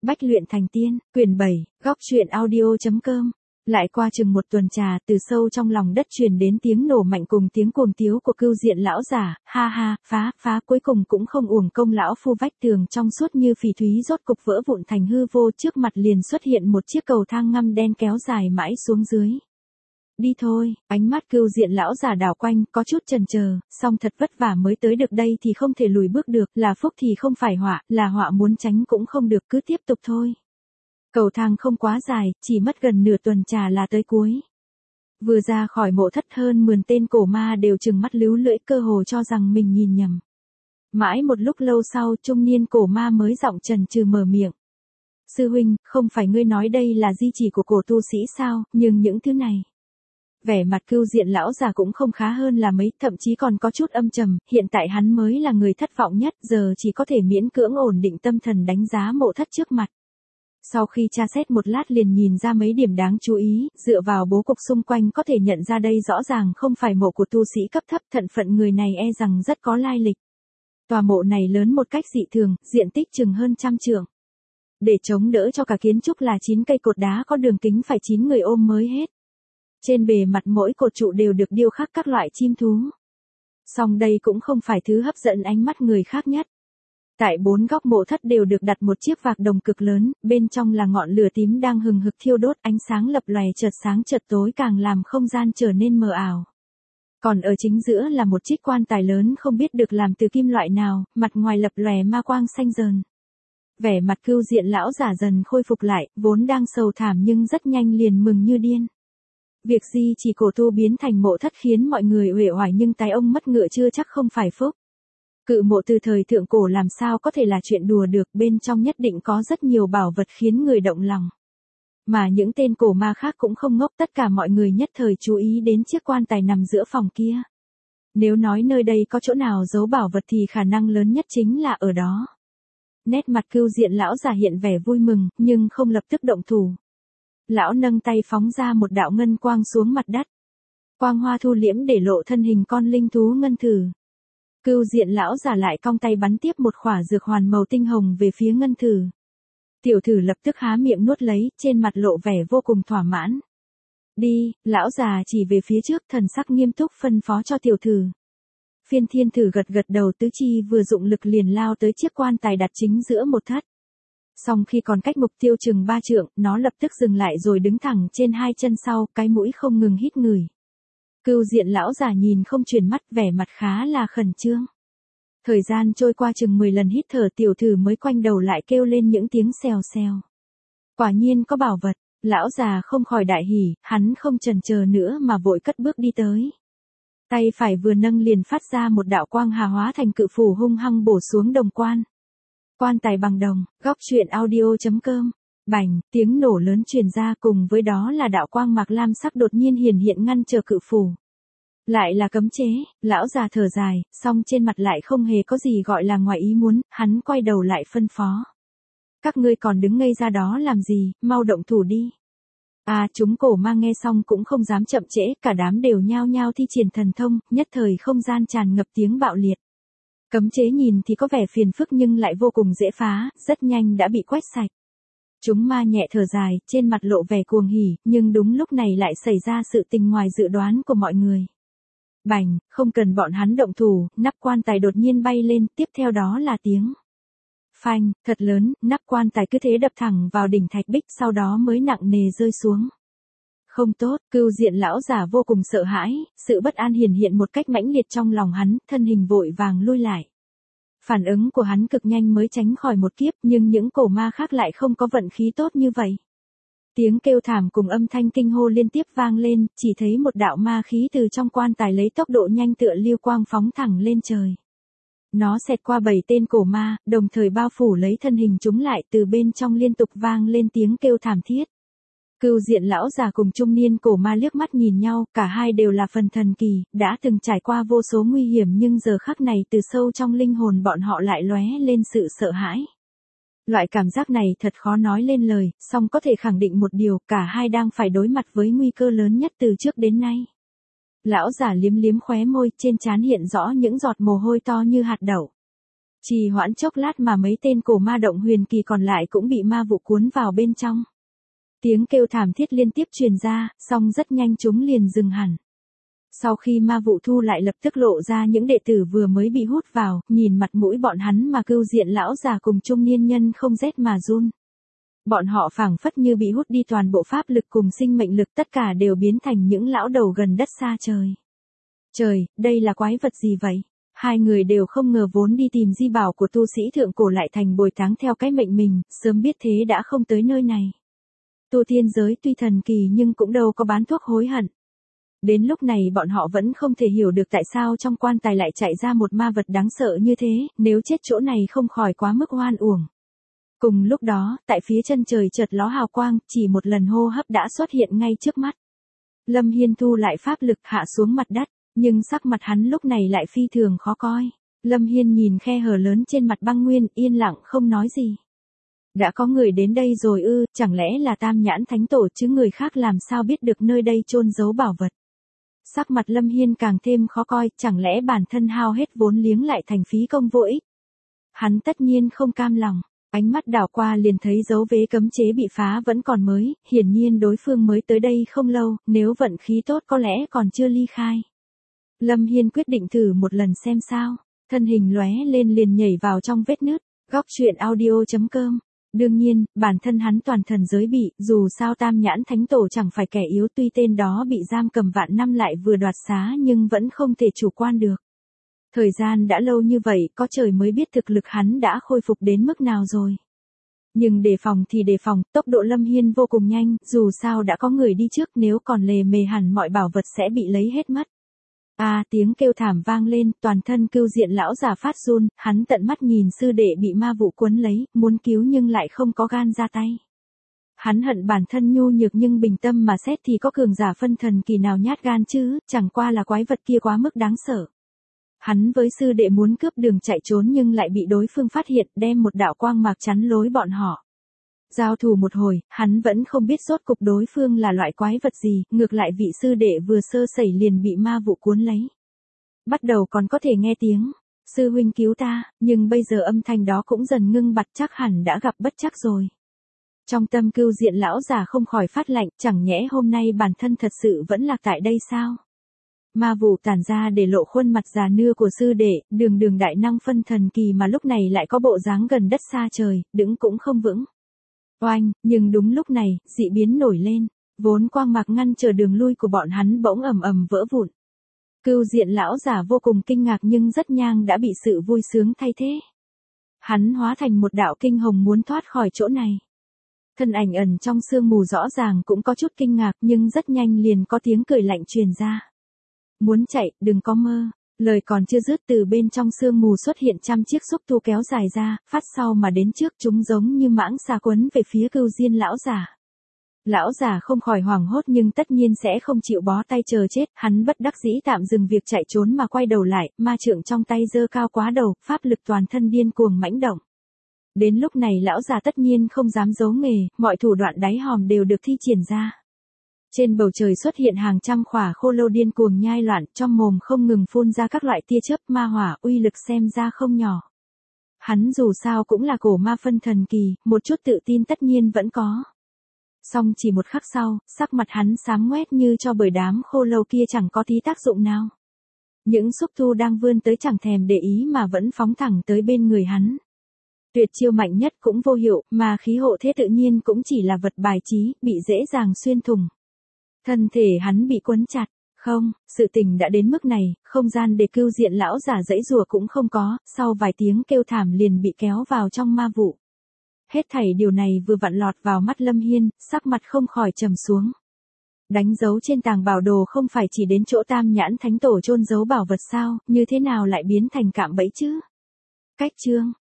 Bách luyện thành tiên, quyển 7, góc truyện audio.com. Lại qua chừng một tuần trà, từ sâu trong lòng đất truyền đến tiếng nổ mạnh cùng tiếng cuồng tiếu của Cưu Diện lão giả, ha ha, phá, cuối cùng cũng không uổng công lão phu vách tường trong suốt như phỉ thúy rốt cục vỡ vụn thành hư vô, trước mặt liền xuất hiện một chiếc cầu thang ngăm đen kéo dài mãi xuống dưới. Đi thôi, ánh mắt Cưu Diện lão giả đảo quanh, có chút chần chờ, song thật vất vả mới tới được đây thì không thể lùi bước được, là phúc thì không phải họa, là họa muốn tránh cũng không được, cứ tiếp tục thôi. Cầu thang không quá dài, chỉ mất gần nửa tuần trà là tới cuối. Vừa ra khỏi mộ thất hơn 10 tên cổ ma đều trừng mắt líu lưỡi, cơ hồ cho rằng mình nhìn nhầm. Mãi một lúc lâu sau, trung niên cổ ma mới giọng chần chừ mở miệng. Sư huynh, không phải ngươi nói đây là di chỉ của cổ tu sĩ sao, nhưng những thứ này. Vẻ mặt Cưu Diện lão già cũng không khá hơn là mấy, thậm chí còn có chút âm trầm, hiện tại hắn mới là người thất vọng nhất, giờ chỉ có thể miễn cưỡng ổn định tâm thần đánh giá mộ thất trước mặt. Sau khi tra xét một lát liền nhìn ra mấy điểm đáng chú ý, dựa vào bố cục xung quanh có thể nhận ra đây rõ ràng không phải mộ của tu sĩ cấp thấp, thân phận người này e rằng rất có lai lịch. Tòa mộ này lớn một cách dị thường, diện tích chừng hơn 100 trượng. Để chống đỡ cho cả kiến trúc là 9 cây cột đá có đường kính phải 9 người ôm mới hết. Trên bề mặt mỗi cột trụ đều được điêu khắc các loại chim thú. Song đây cũng không phải thứ hấp dẫn ánh mắt người khác nhất. Tại 4 góc mộ thất đều được đặt một chiếc vạc đồng cực lớn, bên trong là ngọn lửa tím đang hừng hực thiêu đốt, ánh sáng lập lòe chợt sáng chợt tối càng làm không gian trở nên mờ ảo. Còn ở chính giữa là một chiếc quan tài lớn không biết được làm từ kim loại nào, mặt ngoài lập lòe ma quang xanh rờn. Vẻ mặt Cưu Diện lão giả dần khôi phục lại, vốn đang sầu thảm nhưng rất nhanh liền mừng như điên. Việc gì chỉ cổ tu biến thành mộ thất khiến mọi người uể oải nhưng tái ông mất ngựa chưa chắc không phải phúc. Cự mộ từ thời thượng cổ làm sao có thể là chuyện đùa được, bên trong nhất định có rất nhiều bảo vật khiến người động lòng. Mà những tên cổ ma khác cũng không ngốc, tất cả mọi người nhất thời chú ý đến chiếc quan tài nằm giữa phòng kia. Nếu nói nơi đây có chỗ nào giấu bảo vật thì khả năng lớn nhất chính là ở đó. Nét mặt Cưu Diện lão giả hiện vẻ vui mừng, nhưng không lập tức động thủ. Lão nâng tay phóng ra một đạo ngân quang xuống mặt đất. Quang hoa thu liễm để lộ thân hình con linh thú ngân thử. Cưu Diện lão giả lại cong tay bắn tiếp một khỏa dược hoàn màu tinh hồng về phía ngân thử. Tiểu thử lập tức há miệng nuốt lấy, trên mặt lộ vẻ vô cùng thỏa mãn. Đi, lão già chỉ về phía trước, thần sắc nghiêm túc phân phó cho tiểu thử. Phiên thiên thử gật đầu, tứ chi vừa dụng lực liền lao tới chiếc quan tài đặt chính giữa một thất. Song khi còn cách mục tiêu chừng 3 trượng, nó lập tức dừng lại rồi đứng thẳng trên hai chân sau, cái mũi không ngừng hít ngửi. Cưu Diện lão già nhìn không chuyển mắt, vẻ mặt khá là khẩn trương. Thời gian trôi qua chừng 10 lần hít thở, tiểu thử mới quanh đầu lại kêu lên những tiếng xèo xèo. Quả nhiên có bảo vật, lão già không khỏi đại hỉ, hắn không chần chờ nữa mà vội cất bước đi tới. Tay phải vừa nâng liền phát ra một đạo quang hà hóa thành cự phủ hung hăng bổ xuống đồng quan. Quan tài bằng đồng, góc truyện audio.com. Bành, tiếng nổ lớn truyền ra, cùng với đó là đạo quang mạc lam sắc đột nhiên hiện ngăn trở cự phủ. Lại là cấm chế, lão già thở dài, song trên mặt lại không hề có gì gọi là ngoài ý muốn, hắn quay đầu lại phân phó. Các ngươi còn đứng ngây ra đó làm gì, mau động thủ đi. Chúng cổ ma nghe xong cũng không dám chậm trễ, cả đám đều nhao nhao thi triển thần thông, nhất thời không gian tràn ngập tiếng bạo liệt. Cấm chế nhìn thì có vẻ phiền phức nhưng lại vô cùng dễ phá, rất nhanh đã bị quét sạch. Chúng ma nhẹ thở dài, trên mặt lộ vẻ cuồng hỉ, nhưng đúng lúc này lại xảy ra sự tình ngoài dự đoán của mọi người. Bành, không cần bọn hắn động thủ, nắp quan tài đột nhiên bay lên, tiếp theo đó là tiếng phanh, thật lớn, nắp quan tài cứ thế đập thẳng vào đỉnh thạch bích, sau đó mới nặng nề rơi xuống. Không tốt, Cưu Diện lão giả vô cùng sợ hãi, sự bất an hiện một cách mãnh liệt trong lòng hắn, thân hình vội vàng lui lại. Phản ứng của hắn cực nhanh mới tránh khỏi một kiếp, nhưng những cổ ma khác lại không có vận khí tốt như vậy. Tiếng kêu thảm cùng âm thanh kinh hô liên tiếp vang lên, chỉ thấy một đạo ma khí từ trong quan tài lấy tốc độ nhanh tựa lưu quang phóng thẳng lên trời. Nó xẹt qua 7 tên cổ ma, đồng thời bao phủ lấy thân hình chúng lại, từ bên trong liên tục vang lên tiếng kêu thảm thiết. Cưu Diện lão già cùng trung niên cổ ma liếc mắt nhìn nhau, cả hai đều là phần thần kỳ, đã từng trải qua vô số nguy hiểm nhưng giờ khắc này từ sâu trong linh hồn bọn họ lại lóe lên sự sợ hãi. Loại cảm giác này thật khó nói lên lời, song có thể khẳng định một điều, cả hai đang phải đối mặt với nguy cơ lớn nhất từ trước đến nay. Lão giả liếm liếm khóe môi, trên trán hiện rõ những giọt mồ hôi to như hạt đậu. Trì hoãn chốc lát mà mấy tên cổ ma động huyền kỳ còn lại cũng bị ma vụ cuốn vào bên trong. Tiếng kêu thảm thiết liên tiếp truyền ra, song rất nhanh chúng liền dừng hẳn. Sau khi ma vụ thu lại lập tức lộ ra những đệ tử vừa mới bị hút vào, nhìn mặt mũi bọn hắn mà Cưu Diện lão già cùng trung niên nhân không rét mà run. Bọn họ phảng phất như bị hút đi toàn bộ pháp lực cùng sinh mệnh lực, tất cả đều biến thành những lão đầu gần đất xa trời. Trời, đây là quái vật gì vậy? Hai người đều không ngờ vốn đi tìm di bảo của tu sĩ thượng cổ lại thành bồi táng theo cái mệnh mình, sớm biết thế đã không tới nơi này. Tu tiên giới tuy thần kỳ nhưng cũng đâu có bán thuốc hối hận. Đến lúc này bọn họ vẫn không thể hiểu được tại sao trong quan tài lại chạy ra một ma vật đáng sợ như thế, nếu chết chỗ này không khỏi quá mức oan uổng. Cùng lúc đó, tại phía chân trời chợt ló hào quang, chỉ một lần hô hấp đã xuất hiện ngay trước mắt. Lâm Hiên thu lại pháp lực hạ xuống mặt đất, nhưng sắc mặt hắn lúc này lại phi thường khó coi. Lâm Hiên nhìn khe hở lớn trên mặt băng nguyên, yên lặng không nói gì. Đã có người đến đây rồi ư, chẳng lẽ là Tam Nhãn Thánh Tổ chứ người khác làm sao biết được nơi đây chôn giấu bảo vật. Sắc mặt Lâm Hiên càng thêm khó coi, chẳng lẽ bản thân hao hết vốn liếng lại thành phí công vô ích. Hắn tất nhiên không cam lòng, ánh mắt đảo qua liền thấy dấu vế cấm chế bị phá vẫn còn mới, hiển nhiên đối phương mới tới đây không lâu, nếu vận khí tốt có lẽ còn chưa ly khai. Lâm Hiên quyết định thử một lần xem sao, thân hình lóe lên liền nhảy vào trong vết nứt. Góc truyện audio.com. Đương nhiên, bản thân hắn toàn thần giới bị, dù sao Tam Nhãn Thánh Tổ chẳng phải kẻ yếu, tuy tên đó bị giam cầm vạn năm lại vừa đoạt xá nhưng vẫn không thể chủ quan được. Thời gian đã lâu như vậy, có trời mới biết thực lực hắn đã khôi phục đến mức nào rồi. Nhưng đề phòng thì đề phòng, tốc độ Lâm Hiên vô cùng nhanh, dù sao đã có người đi trước, nếu còn lề mề hẳn mọi bảo vật sẽ bị lấy hết mất. Tiếng kêu thảm vang lên, toàn thân Cưu Diện lão già phát run, hắn tận mắt nhìn sư đệ bị ma vụ cuốn lấy, muốn cứu nhưng lại không có gan ra tay. Hắn hận bản thân nhu nhược nhưng bình tâm mà xét thì có cường giả phân thần kỳ nào nhát gan chứ, chẳng qua là quái vật kia quá mức đáng sợ. Hắn với sư đệ muốn cướp đường chạy trốn nhưng lại bị đối phương phát hiện, đem một đạo quang mạc chắn lối bọn họ. Giao thủ một hồi, hắn vẫn không biết rốt cục đối phương là loại quái vật gì, ngược lại vị sư đệ vừa sơ sẩy liền bị ma vụ cuốn lấy. Bắt đầu còn có thể nghe tiếng, sư huynh cứu ta, nhưng bây giờ âm thanh đó cũng dần ngưng bặt, chắc hẳn đã gặp bất trắc rồi. Trong tâm Cưu Diện lão già không khỏi phát lạnh, chẳng nhẽ hôm nay bản thân thật sự vẫn lạc tại đây sao? Ma vụ tản ra để lộ khuôn mặt già nua của sư đệ, đường đại năng phân thần kỳ mà lúc này lại có bộ dáng gần đất xa trời, đứng cũng không vững. Oanh, nhưng đúng lúc này, dị biến nổi lên, vốn quang mạc ngăn chờ đường lui của bọn hắn bỗng ầm ầm vỡ vụn. Cưu Diện lão giả vô cùng kinh ngạc nhưng rất nhanh đã bị sự vui sướng thay thế. Hắn hóa thành một đạo kinh hồng muốn thoát khỏi chỗ này. Thân ảnh ẩn trong sương mù rõ ràng cũng có chút kinh ngạc nhưng rất nhanh liền có tiếng cười lạnh truyền ra. Muốn chạy, đừng có mơ. Lời còn chưa dứt từ bên trong sương mù xuất hiện trăm chiếc xúc tu kéo dài ra, phát sau mà đến trước, chúng giống như mãng xà quấn về phía Cưu Diện lão giả. Lão già không khỏi hoảng hốt nhưng tất nhiên sẽ không chịu bó tay chờ chết, hắn bất đắc dĩ tạm dừng việc chạy trốn mà quay đầu lại, ma trượng trong tay giơ cao quá đầu, pháp lực toàn thân điên cuồng mãnh động. Đến lúc này lão già tất nhiên không dám giấu nghề, mọi thủ đoạn đáy hòm đều được thi triển ra. Trên bầu trời xuất hiện hàng trăm khỏa khô lâu điên cuồng nhai loạn, trong mồm không ngừng phun ra các loại tia chớp ma hỏa, uy lực xem ra không nhỏ. Hắn dù sao cũng là cổ ma phân thần kỳ, một chút tự tin tất nhiên vẫn có. Song chỉ một khắc sau, sắc mặt hắn xám ngoét như cho bởi đám khô lâu kia chẳng có tí tác dụng nào. Những xúc tu đang vươn tới chẳng thèm để ý mà vẫn phóng thẳng tới bên người hắn. Tuyệt chiêu mạnh nhất cũng vô hiệu, mà khí hộ thế tự nhiên cũng chỉ là vật bài trí, bị dễ dàng xuyên thủng. Thân thể hắn bị quấn chặt, không, sự tình đã đến mức này, không gian để Cưu Diện lão giả giãy giụa cũng không có, sau vài tiếng kêu thảm liền bị kéo vào trong ma vụ. Hết thảy điều này vừa vặn lọt vào mắt Lâm Hiên, sắc mặt không khỏi trầm xuống. Đánh dấu trên tàng bảo đồ không phải chỉ đến chỗ Tam Nhãn Thánh Tổ chôn giấu bảo vật sao, như thế nào lại biến thành cạm bẫy chứ? Cách chương